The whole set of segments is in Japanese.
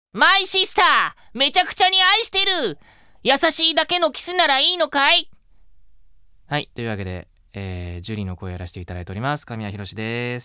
マイシスター、めちゃくちゃに愛してる。優しいだけのキスならいいのかい？ はい、というわけで、ジュリーの声をやらせていただいております神谷博史です。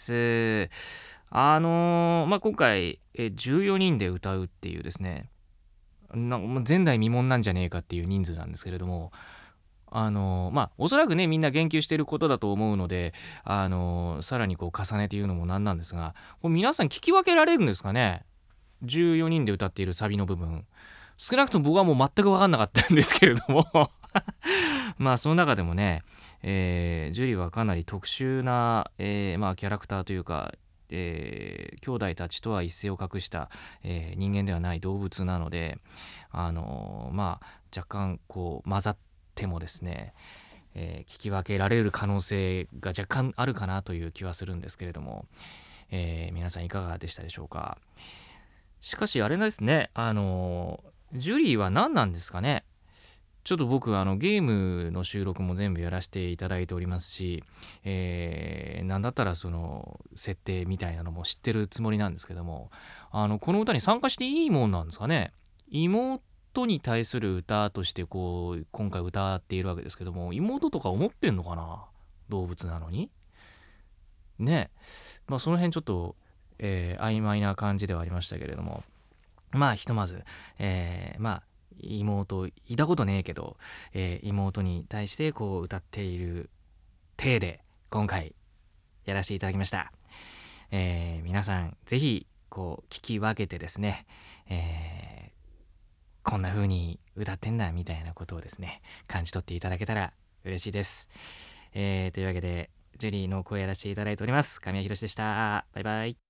今回、14人で歌うっていうですね、もう前代未聞なんじゃねえかっていう人数なんですけれども、おそらくねみんな言及していることだと思うので、さらにこう重ねて言うのもなんなんですが、これ皆さん聞き分けられるんですかね。14人で歌っているサビの部分、少なくとも僕はもう全く分かんなかったんですけれどもその中でもね、ジュリーはかなり特殊な、キャラクターというか、兄弟たちとは一線を画した、人間ではない動物なので、若干こう混ざってもですね、聞き分けられる可能性が若干あるかなという気はするんですけれども、皆さんいかがでしたでしょうか。しかしあれですね、ジュリーは何なんですかね。ちょっと僕ゲームの収録も全部やらせていただいておりますし、なんだったらその設定みたいなのも知ってるつもりなんですけども、この歌に参加していいもんなんですかね。妹に対する歌としてこう今回歌っているわけですけども、妹とか思ってんのかな、動物なのにね。その辺ちょっと、曖昧な感じではありましたけれども、ひとまず、妹いたことねえけど、妹に対してこう歌っている体で今回やらせていただきました。皆さんぜひこう聞き分けてですね、こんな風に歌ってんだみたいなことをですね感じ取っていただけたら嬉しいです。というわけでジュリーの声やらせていただいております神谷博史でした。バイバイ。